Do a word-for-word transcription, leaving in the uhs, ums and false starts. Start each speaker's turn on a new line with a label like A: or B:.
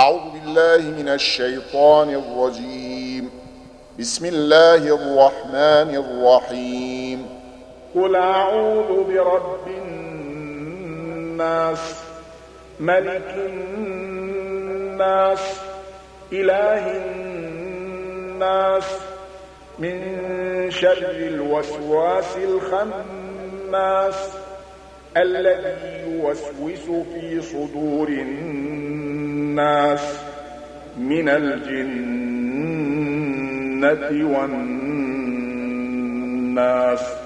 A: أعوذ بالله من الشيطان الرجيم. بسم الله الرحمن الرحيم.
B: قل أعوذ برب الناس ملك الناس إله الناس من شر الوسواس الخناس الذي يوسوس في صدور الناس من الجنة والناس.